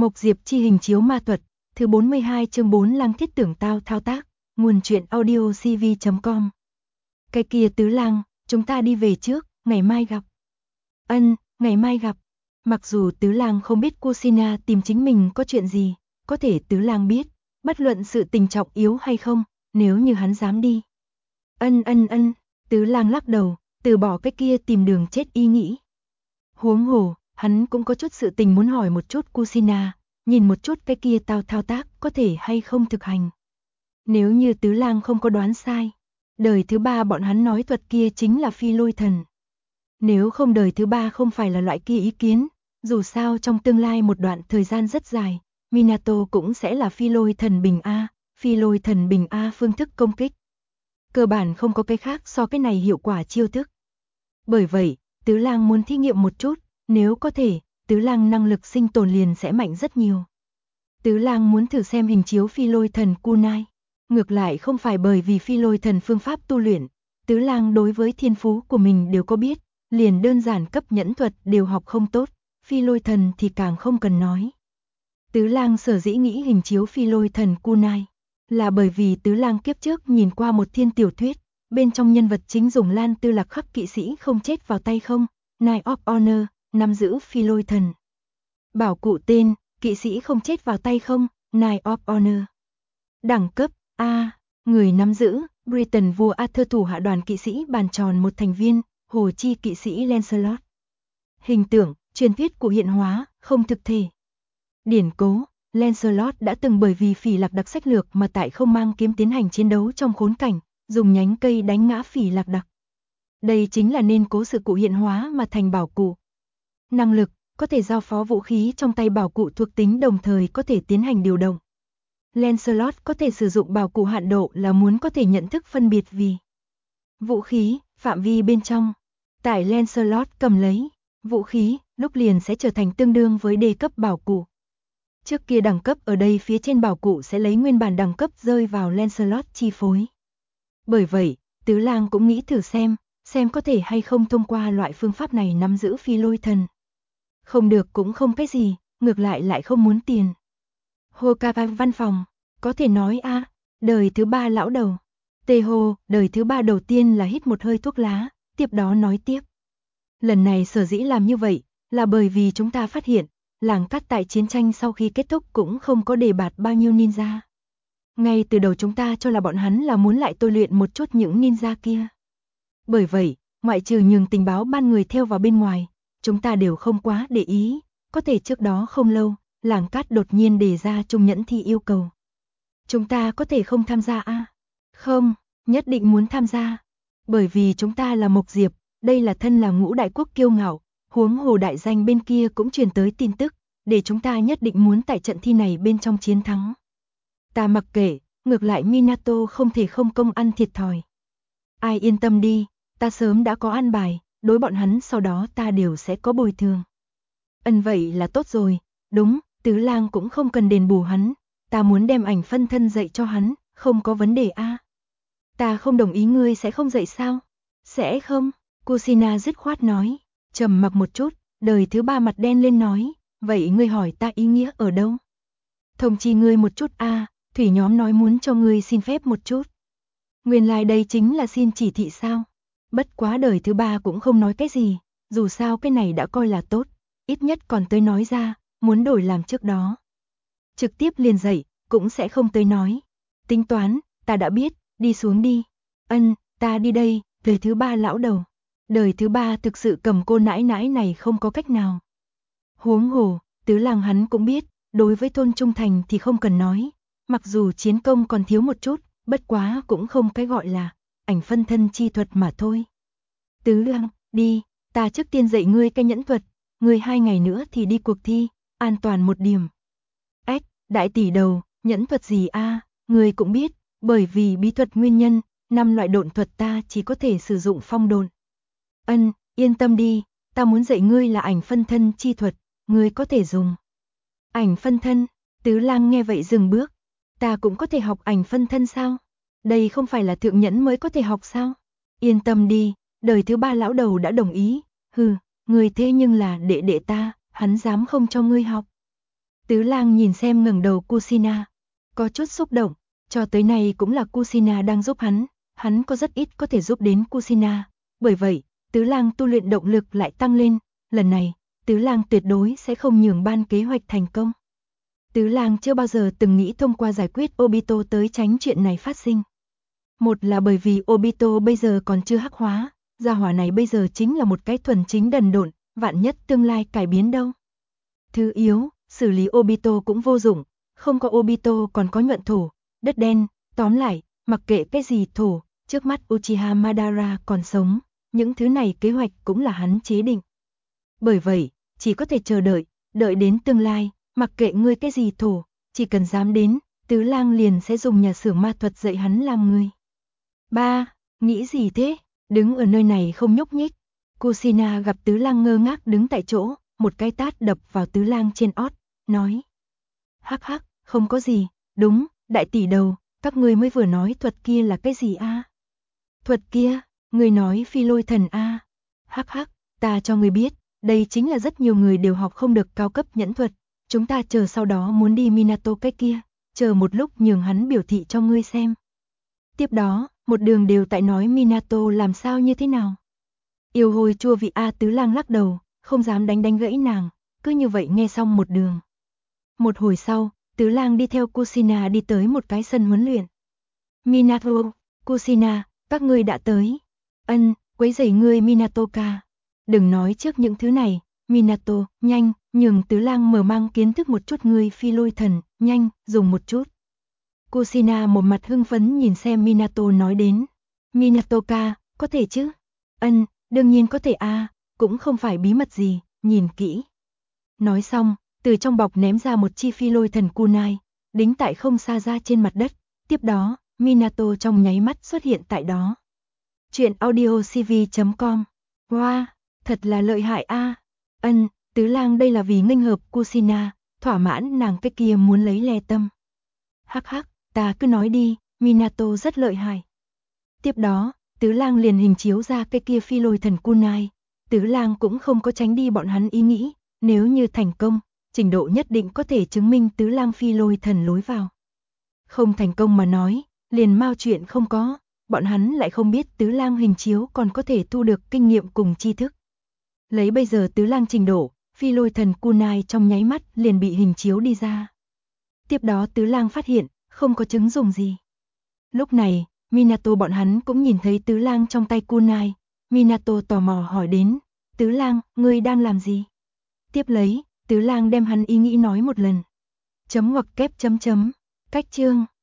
Mộc Diệp chi hình chiếu ma thuật, thứ 42 chương 4 Lăng Thiết tưởng tao thao tác, nguồn truyện audio cv.com. Cái kia Tứ Lang, chúng ta đi về trước, ngày mai gặp. Ngày mai gặp. Mặc dù Tứ Lang không biết Kusina tìm chính mình có chuyện gì, có thể Tứ Lang biết, bất luận sự tình trọng yếu hay không, nếu như hắn dám đi. Tứ Lang lắc đầu, từ bỏ cái kia tìm đường chết ý nghĩ. Huống hồ, hắn cũng có chút sự tình muốn hỏi một chút Kusina, nhìn một chút cái kia tao thao tác có thể hay không thực hành. Nếu như Tứ Lang không có đoán sai, đời thứ ba bọn hắn nói thuật kia chính là phi lôi thần. Nếu không đời thứ ba không phải là loại kia ý kiến, dù sao trong tương lai một đoạn thời gian rất dài, Minato cũng sẽ là phi lôi thần bình A phương thức công kích. Cơ bản không có cái khác so cái này hiệu quả chiêu thức. Bởi vậy, Tứ Lang muốn thí nghiệm một chút, nếu có thể, Tứ Lang năng lực sinh tồn liền sẽ mạnh rất nhiều. Tứ Lang muốn thử xem hình chiếu phi lôi thần kunai. Ngược lại không phải bởi vì phi lôi thần phương pháp tu luyện, Tứ Lang đối với thiên phú của mình đều có biết, liền đơn giản cấp nhẫn thuật đều học không tốt, phi lôi thần thì càng không cần nói. Tứ Lang sở dĩ nghĩ hình chiếu phi lôi thần kunai, là bởi vì Tứ Lang kiếp trước nhìn qua một thiên tiểu thuyết, bên trong nhân vật chính dùng Lan Tư Lạc khắc kỵ sĩ không chết vào tay không, Knight of Honor, nắm giữ phi lôi thần. Bảo cụ tên, kỵ sĩ không chết vào tay không, Knight of Honor. Đẳng cấp, A, người nắm giữ, Britain vua Arthur thủ hạ đoàn kỵ sĩ bàn tròn một thành viên, hồ chi kỵ sĩ Lancelot. Hình tượng, truyền thuyết của hiện hóa, không thực thể. Điển cố, Lancelot đã từng bởi vì phỉ lạc đặc sách lược mà tại không mang kiếm tiến hành chiến đấu trong khốn cảnh, dùng nhánh cây đánh ngã phỉ lạc đặc. Đây chính là nên cố sự cụ hiện hóa mà thành bảo cụ. Năng lực, có thể giao phó vũ khí trong tay bảo cụ thuộc tính đồng thời có thể tiến hành điều động. Lancelot có thể sử dụng bảo cụ hạn độ là muốn có thể nhận thức phân biệt vì vũ khí, phạm vi bên trong. Tại Lancelot cầm lấy vũ khí, lúc liền sẽ trở thành tương đương với đề cấp bảo cụ. Trước kia đẳng cấp ở đây phía trên bảo cụ sẽ lấy nguyên bản đẳng cấp rơi vào Lancelot chi phối. Bởi vậy, Tứ Lang cũng nghĩ thử xem có thể hay không thông qua loại phương pháp này nắm giữ phi lôi thần. Không được cũng không cái gì, ngược lại không muốn tiền. Hokage văn phòng, có thể nói a, đời thứ ba lão đầu. Teho, đời thứ ba đầu tiên là hít một hơi thuốc lá, tiếp đó nói tiếp. Lần này sở dĩ làm như vậy, là bởi vì chúng ta phát hiện, làng cát tại chiến tranh sau khi kết thúc cũng không có đề bạt bao nhiêu ninja. Ngay từ đầu chúng ta cho là bọn hắn là muốn lại tôi luyện một chút những ninja kia. Bởi vậy, ngoại trừ nhường tình báo ban người theo vào bên ngoài, chúng ta đều không quá để ý, có thể trước đó không lâu, làng cát đột nhiên đề ra Trung Nhẫn thi yêu cầu. Chúng ta có thể không tham gia a? Không, nhất định muốn tham gia. Bởi vì chúng ta là Mộc Diệp, đây là thân là ngũ đại quốc kiêu ngạo, huống hồ đại danh bên kia cũng truyền tới tin tức, để chúng ta nhất định muốn tại trận thi này bên trong chiến thắng. Ta mặc kệ, ngược lại Minato không thể không công ăn thiệt thòi. Ai yên tâm đi, ta sớm đã có an bài, đối bọn hắn sau đó ta đều sẽ có bồi thường. Vậy là tốt rồi, đúng, Tứ Lang cũng không cần đền bù hắn, ta muốn đem ảnh phân thân dạy cho hắn, không có vấn đề a. Ta không đồng ý ngươi sẽ không dạy sao? Sẽ không, Kusina dứt khoát nói, trầm mặc một chút, đời thứ ba mặt đen lên nói, vậy ngươi hỏi ta ý nghĩa ở đâu? Thông chi ngươi một chút a, thủy nhóm nói muốn cho ngươi xin phép một chút. Nguyên lai đây chính là xin chỉ thị sao? Bất quá đời thứ ba cũng không nói cái gì, dù sao cái này đã coi là tốt, ít nhất còn tới nói ra, muốn đổi làm trước đó. Trực tiếp liền dạy, cũng sẽ không tới nói. Tính toán, ta đã biết, đi xuống đi. Ta đi đây, đời thứ ba lão đầu. Đời thứ ba thực sự cầm cô nãi nãi này không có cách nào. Huống hồ, Tứ Lang hắn cũng biết, đối với thôn trung thành thì không cần nói, mặc dù chiến công còn thiếu một chút, bất quá cũng không cái gọi là ảnh phân thân chi thuật mà thôi. Tứ Lang, đi, ta trước tiên dạy ngươi cái nhẫn thuật, ngươi 2 ngày nữa thì đi cuộc thi, an toàn một điểm. Đại tỷ đầu, nhẫn thuật gì a? Ngươi cũng biết, bởi vì bí thuật nguyên nhân, 5 loại độn thuật ta chỉ có thể sử dụng phong độn. Yên tâm đi, ta muốn dạy ngươi là ảnh phân thân chi thuật, ngươi có thể dùng. Ảnh phân thân, Tứ Lang nghe vậy dừng bước. Ta cũng có thể học ảnh phân thân sao? Đây không phải là thượng nhẫn mới có thể học sao? Yên tâm đi, đời thứ ba lão đầu đã đồng ý. Ngươi thế nhưng là đệ đệ ta, hắn dám không cho ngươi học. Tứ lang nhìn xem ngẩng đầu Kushina, có chút xúc động, cho tới nay cũng là Kushina đang giúp hắn có rất ít có thể giúp đến Kushina, bởi vậy, Tứ lang tu luyện động lực lại tăng lên, lần này, Tứ lang tuyệt đối sẽ không nhường ban kế hoạch thành công. Tứ lang chưa bao giờ từng nghĩ thông qua giải quyết Obito tới tránh chuyện này phát sinh. Một là bởi vì Obito bây giờ còn chưa hắc hóa, gia hỏa này bây giờ chính là một cái thuần chính đần độn, vạn nhất tương lai cải biến đâu. Thứ yếu, xử lý Obito cũng vô dụng, không có Obito còn có nhuận thổ, đất đen, tóm lại, mặc kệ cái gì thổ, trước mắt Uchiha Madara còn sống, những thứ này kế hoạch cũng là hắn chế định. Bởi vậy, chỉ có thể chờ đợi, đợi đến tương lai, mặc kệ ngươi cái gì thổ, chỉ cần dám đến, Tứ lang liền sẽ dùng nhà xưởng ma thuật dạy hắn làm người. Ba, nghĩ gì thế? Đứng ở nơi này không nhúc nhích. Kushina gặp Tứ lang ngơ ngác đứng tại chỗ, một cái tát đập vào Tứ lang trên ót, nói. Hắc hắc, không có gì, đúng, đại tỷ đầu, các ngươi mới vừa nói thuật kia là cái gì a? Thuật kia, ngươi nói phi lôi thần a? Hắc hắc, ta cho ngươi biết, đây chính là rất nhiều người đều học không được cao cấp nhẫn thuật, chúng ta chờ sau đó muốn đi Minato cái kia, chờ một lúc nhường hắn biểu thị cho ngươi xem. Tiếp đó, một đường đều tại nói Minato làm sao như thế nào. Yêu hôi chua vị a. Tứ lang lắc đầu, không dám đánh gãy nàng, cứ như vậy nghe xong một đường. Một hồi sau, Tứ lang đi theo Kushina đi tới một cái sân huấn luyện. Minato, Kushina, các ngươi đã tới. Ân, quấy rầy ngươi Minato-ka. Đừng nói trước những thứ này, Minato, nhanh, nhường Tứ lang mở mang kiến thức một chút ngươi phi lôi thần, nhanh, dùng một chút. Kushina một mặt hưng phấn nhìn xem Minato nói đến. Minato-ka, có thể chứ? Ân, đương nhiên có thể a, cũng không phải bí mật gì, nhìn kỹ. Nói xong, từ trong bọc ném ra một chi phi lôi thần kunai, đính tại không xa ra trên mặt đất, tiếp đó, Minato trong nháy mắt xuất hiện tại đó. Chuyện audiocv.com. Wow, thật là lợi hại a. Ân, Tứ lang đây là vì nghênh hợp Kushina, thỏa mãn nàng cái kia muốn lấy le tâm. Hắc hắc, ta cứ nói đi, Minato rất lợi hại. Tiếp đó, Tứ lang liền hình chiếu ra cái kia phi lôi thần kunai. Tứ lang cũng không có tránh đi bọn hắn ý nghĩ, nếu như thành công, trình độ nhất định có thể chứng minh Tứ lang phi lôi thần lối vào. Không thành công mà nói, liền mau chuyện không có, bọn hắn lại không biết Tứ lang hình chiếu còn có thể thu được kinh nghiệm cùng tri thức. Lấy bây giờ Tứ lang trình độ, phi lôi thần kunai trong nháy mắt liền bị hình chiếu đi ra. Tiếp đó Tứ lang phát hiện, không có chứng dùng gì. Lúc này, Minato bọn hắn cũng nhìn thấy Tứ lang trong tay kunai. Minato tò mò hỏi đến, Tứ lang, ngươi đang làm gì? Tiếp lấy, Tứ lang đem hắn ý nghĩ nói một lần. Chấm ngoặc kép chấm chấm, cách chương.